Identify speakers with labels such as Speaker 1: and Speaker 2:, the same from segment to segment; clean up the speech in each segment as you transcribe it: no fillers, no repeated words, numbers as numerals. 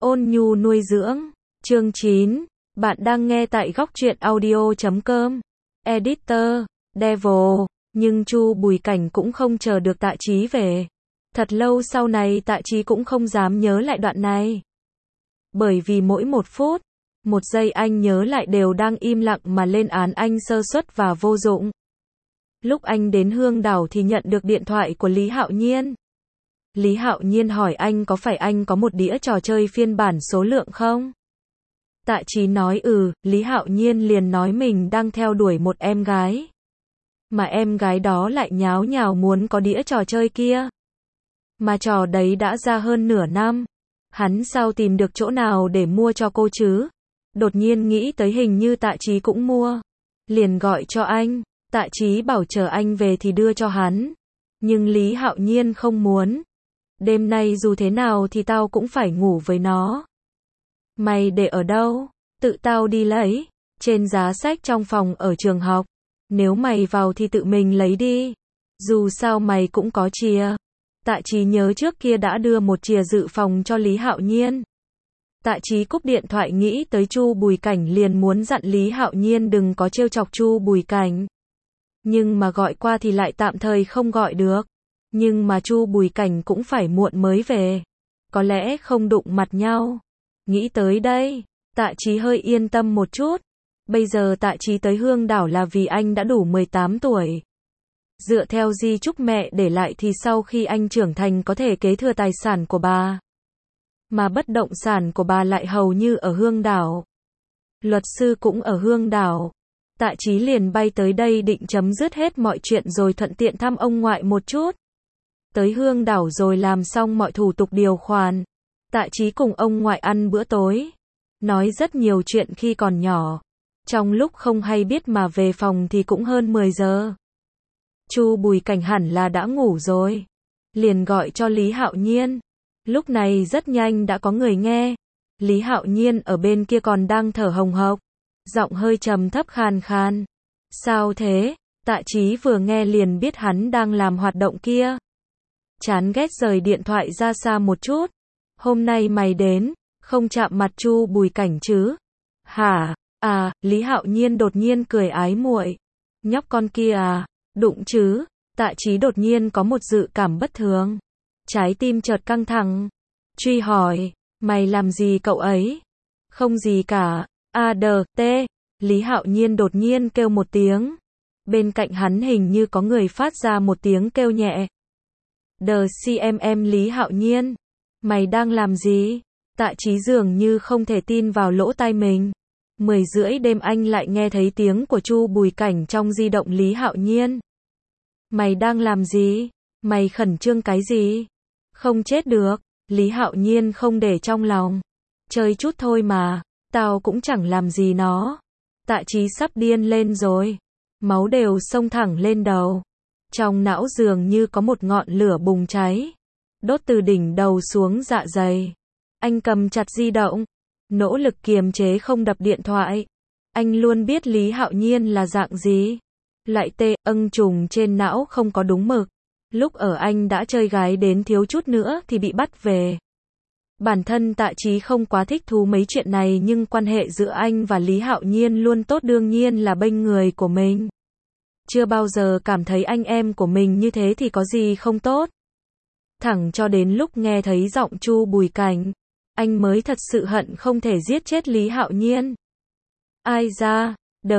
Speaker 1: Ôn nhu nuôi dưỡng. Chương 9. Bạn đang nghe tại góc truyện audio.com. Editor, Devil. Nhưng Chu Bùi Cảnh cũng không chờ được Tạ Chí về. Thật lâu sau này Tạ Chí cũng không dám nhớ lại đoạn này. Bởi vì mỗi một phút, một giây anh nhớ lại đều đang im lặng mà lên án anh sơ suất và vô dụng. Lúc anh đến Hương Đảo thì nhận được điện thoại của Lý Hạo Nhiên. Lý Hạo Nhiên hỏi anh có phải anh có một đĩa trò chơi phiên bản số lượng không? Tạ Chí nói Lý Hạo Nhiên liền nói mình đang theo đuổi một em gái. Mà em gái đó lại nháo nhào muốn có đĩa trò chơi kia. Mà trò đấy đã ra hơn nửa năm. Hắn sao tìm được chỗ nào để mua cho cô chứ? Đột nhiên nghĩ tới hình như Tạ Chí cũng mua. Liền gọi cho anh. Tạ Chí bảo chờ anh về thì đưa cho hắn. Nhưng Lý Hạo Nhiên không muốn. Đêm nay dù thế nào thì tao cũng phải ngủ với nó. Mày để ở đâu? Tự tao đi lấy. Trên giá sách trong phòng ở trường học. Nếu mày vào thì tự mình lấy đi. Dù sao mày cũng có chìa. Tạ Chí nhớ trước kia đã đưa một chìa dự phòng cho Lý Hạo Nhiên. Tạ Chí cúp điện thoại nghĩ tới Chu Bùi Cảnh liền muốn dặn Lý Hạo Nhiên đừng có trêu chọc Chu Bùi Cảnh. Nhưng mà gọi qua thì lại tạm thời không gọi được. Nhưng mà Chu Bùi Cảnh cũng phải muộn mới về. Có lẽ không đụng mặt nhau. Nghĩ tới đây, Tạ Chí hơi yên tâm một chút. Bây giờ Tạ Chí tới Hương Đảo là vì anh đã đủ 18 tuổi. Dựa theo di chúc mẹ để lại thì sau khi anh trưởng thành có thể kế thừa tài sản của bà. Mà bất động sản của bà lại hầu như ở Hương Đảo. Luật sư cũng ở Hương Đảo. Tạ Chí liền bay tới đây định chấm dứt hết mọi chuyện rồi thuận tiện thăm ông ngoại một chút. Tới Hương Đảo rồi làm xong mọi thủ tục điều khoản. Tạ Chí cùng ông ngoại ăn bữa tối. Nói rất nhiều chuyện khi còn nhỏ. Trong lúc không hay biết mà về phòng thì cũng hơn 10 giờ. Chu Bùi Cảnh hẳn là đã ngủ rồi. Liền gọi cho Lý Hạo Nhiên. Lúc này rất nhanh đã có người nghe. Lý Hạo Nhiên ở bên kia còn đang thở hồng hộc. Giọng hơi trầm thấp khàn khàn. Sao thế? Tạ Chí vừa nghe liền biết hắn đang làm hoạt động kia. Chán ghét rời điện thoại ra xa một chút. Hôm nay mày đến, không chạm mặt Chu Bùi Cảnh chứ? Hả? À, Lý Hạo Nhiên đột nhiên cười ái muội. Nhóc con kia à? Đụng chứ? Tạ Chí đột nhiên có một dự cảm bất thường. Trái tim chợt căng thẳng. Truy hỏi, mày làm gì cậu ấy? Không gì cả. A-D-T. Lý Hạo Nhiên đột nhiên kêu một tiếng. Bên cạnh hắn hình như có người phát ra một tiếng kêu nhẹ. D-C-M-M Lý Hạo Nhiên. Mày đang làm gì? Tạ Chí dường như không thể tin vào lỗ tai mình. 10:30 đêm anh lại nghe thấy tiếng của Chu Bùi Cảnh trong di động Lý Hạo Nhiên. Mày đang làm gì? Mày khẩn trương cái gì? Không chết được. Lý Hạo Nhiên không để trong lòng. Chơi chút thôi mà. Tao cũng chẳng làm gì nó. Tạ Chí sắp điên lên rồi. Máu đều xông thẳng lên đầu. Trong não dường như có một ngọn lửa bùng cháy. Đốt từ đỉnh đầu xuống dạ dày. Anh cầm chặt di động. Nỗ lực kiềm chế không đập điện thoại. Anh luôn biết Lý Hạo Nhiên là dạng gì. Loại trùng trên não không có đúng mực. Lúc ở anh đã chơi gái đến thiếu chút nữa thì bị bắt về. Bản thân Tạ Chí không quá thích thú mấy chuyện này nhưng quan hệ giữa anh và Lý Hạo Nhiên luôn tốt đương nhiên là bênh người của mình. Chưa bao giờ cảm thấy anh em của mình như thế thì có gì không tốt. Thẳng cho đến lúc nghe thấy giọng Chu Bùi Cảnh, anh mới thật sự hận không thể giết chết Lý Hạo Nhiên. Ai ra,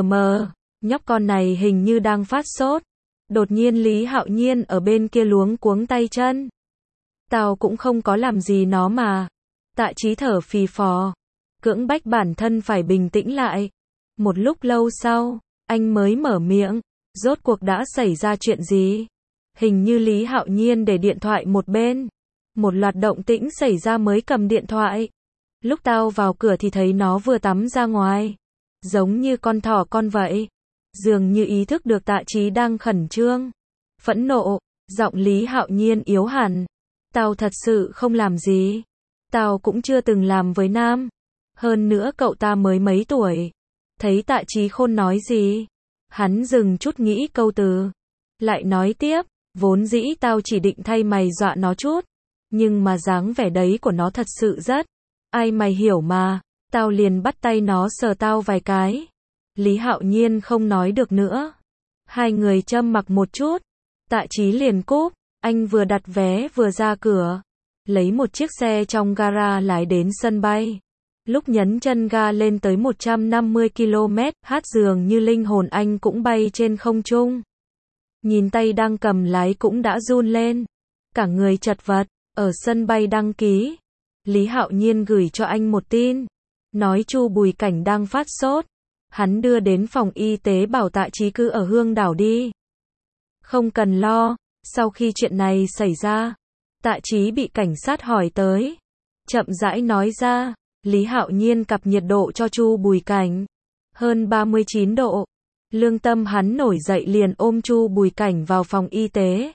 Speaker 1: nhóc con này hình như đang phát sốt. Đột nhiên Lý Hạo Nhiên ở bên kia luống cuống tay chân. Tao cũng không có làm gì nó mà. Tạ Chí thở phì phò. Cưỡng bách bản thân phải bình tĩnh lại. Một lúc lâu sau, anh mới mở miệng. Rốt cuộc đã xảy ra chuyện gì? Hình như Lý Hạo Nhiên để điện thoại một bên. Một loạt động tĩnh xảy ra mới cầm điện thoại. Lúc tao vào cửa thì thấy nó vừa tắm ra ngoài. Giống như con thỏ con vậy. Dường như ý thức được Tạ Chí đang khẩn trương. Phẫn nộ, giọng Lý Hạo Nhiên yếu hẳn. Tao thật sự không làm gì. Tao cũng chưa từng làm với nam. Hơn nữa cậu ta mới mấy tuổi. Thấy Tạ Chí khôn nói gì? Hắn dừng chút nghĩ câu từ. Lại nói tiếp, vốn dĩ tao chỉ định thay mày dọa nó chút. Nhưng mà dáng vẻ đấy của nó thật sự rất Ai mày hiểu mà, tao liền bắt tay nó sờ tao vài cái. Lý Hạo Nhiên không nói được nữa. Hai người châm mặc một chút, Tạ Chí liền cúp, anh vừa đặt vé vừa ra cửa, lấy một chiếc xe trong gara lái đến sân bay. Lúc nhấn chân ga lên tới 150 km/h dường như linh hồn anh cũng bay trên không trung. Nhìn tay đang cầm lái cũng đã run lên, cả người chật vật. Ở sân bay đăng ký, Lý Hạo Nhiên gửi cho anh một tin, nói Chu Bùi Cảnh đang phát sốt. Hắn đưa đến phòng y tế bảo Tạ Chí cứ ở Hương Đảo đi. Không cần lo, sau khi chuyện này xảy ra, Tạ Chí bị cảnh sát hỏi tới. Chậm rãi nói ra, Lý Hạo Nhiên cặp nhiệt độ cho Chu Bùi Cảnh. Hơn 39 độ. Lương tâm hắn nổi dậy liền ôm Chu Bùi Cảnh vào phòng y tế.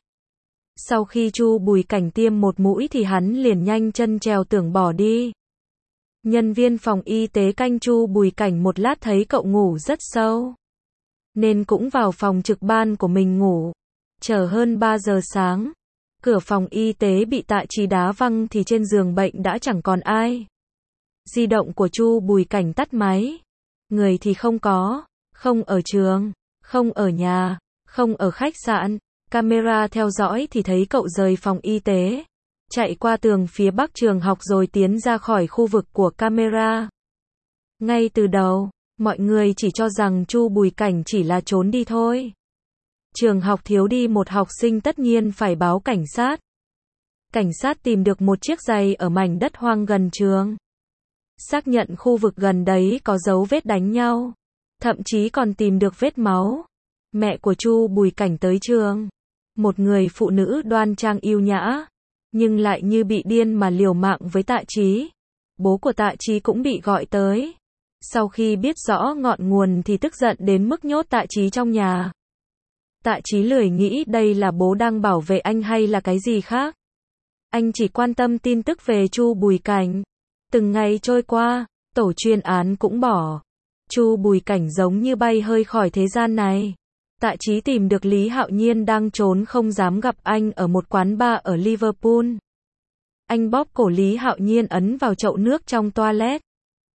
Speaker 1: Sau khi Chu Bùi Cảnh tiêm một mũi thì hắn liền nhanh chân trèo tưởng bỏ đi. Nhân viên phòng y tế canh Chu Bùi Cảnh một lát thấy cậu ngủ rất sâu, nên cũng vào phòng trực ban của mình ngủ. Chờ hơn 3 giờ sáng, cửa phòng y tế bị Tạ Chí đá văng thì trên giường bệnh đã chẳng còn ai. Di động của Chu Bùi Cảnh tắt máy. Người thì không có, không ở trường, không ở nhà, không ở khách sạn. Camera theo dõi thì thấy cậu rời phòng y tế, chạy qua tường phía bắc trường học rồi tiến ra khỏi khu vực của camera. Ngay từ đầu, mọi người chỉ cho rằng Chu Bùi Cảnh chỉ là trốn đi thôi. Trường học thiếu đi một học sinh tất nhiên phải báo cảnh sát. Cảnh sát tìm được một chiếc giày ở mảnh đất hoang gần trường. Xác nhận khu vực gần đấy có dấu vết đánh nhau. Thậm chí còn tìm được vết máu. Mẹ của Chu Bùi Cảnh tới trường. Một người phụ nữ đoan trang yêu nhã, nhưng lại như bị điên mà liều mạng với Tạ Chí. Bố của Tạ Chí cũng bị gọi tới. Sau khi biết rõ ngọn nguồn thì tức giận đến mức nhốt Tạ Chí trong nhà. Tạ Chí lười nghĩ đây là bố đang bảo vệ anh hay là cái gì khác. Anh chỉ quan tâm tin tức về Chu Bùi Cảnh. Từng ngày trôi qua, tổ chuyên án cũng bỏ. Chu Bùi Cảnh giống như bay hơi khỏi thế gian này. Tạ Chí tìm được Lý Hạo Nhiên đang trốn không dám gặp anh ở một quán bar ở Liverpool. Anh bóp cổ Lý Hạo Nhiên ấn vào chậu nước trong toilet.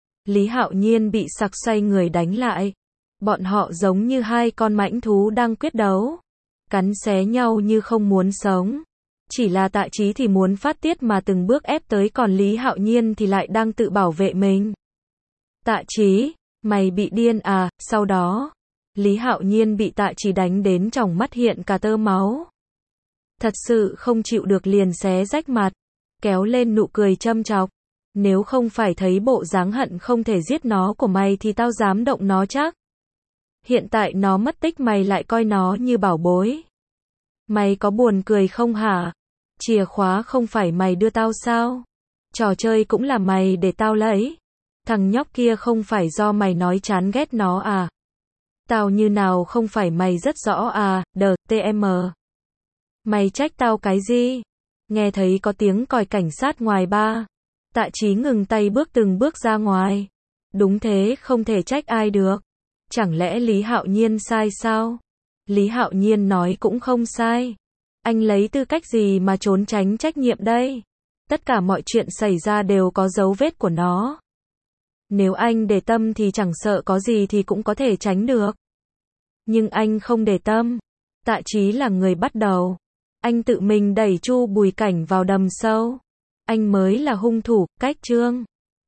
Speaker 1: Lý Hạo Nhiên bị sặc xoay người đánh lại. Bọn họ giống như hai con mãnh thú đang quyết đấu, cắn xé nhau như không muốn sống. Chỉ là Tạ Chí thì muốn phát tiết mà từng bước ép tới, còn Lý Hạo Nhiên thì lại đang tự bảo vệ mình. Tạ Chí, mày bị điên à? Sau đó, Lý Hạo Nhiên bị Tạ Chí đánh đến tròng mắt hiện cả tơ máu. Thật sự không chịu được liền xé rách mặt, kéo lên nụ cười châm chọc. Nếu không phải thấy bộ dáng hận không thể giết nó của mày thì tao dám động nó chắc. Hiện tại nó mất tích mày lại coi nó như bảo bối. Mày có buồn cười không hả? Chìa khóa không phải mày đưa tao sao? Trò chơi cũng là mày để tao lấy. Thằng nhóc kia không phải do mày nói chán ghét nó à? Tao như nào không phải mày rất rõ à? DTM. Mày trách tao cái gì? Nghe thấy có tiếng còi cảnh sát ngoài ba. Tạ Chí ngừng tay bước từng bước ra ngoài. Đúng thế, không thể trách ai được. Chẳng lẽ Lý Hạo Nhiên sai sao? Lý Hạo Nhiên nói cũng không sai. Anh lấy tư cách gì mà trốn tránh trách nhiệm đây? Tất cả mọi chuyện xảy ra đều có dấu vết của nó. Nếu anh để tâm thì chẳng sợ có gì thì cũng có thể tránh được. Nhưng anh không để tâm. Tạ Chí là người bắt đầu. Anh tự mình đẩy Chu Bùi Cảnh vào đầm sâu. Anh mới là hung thủ, cách chương.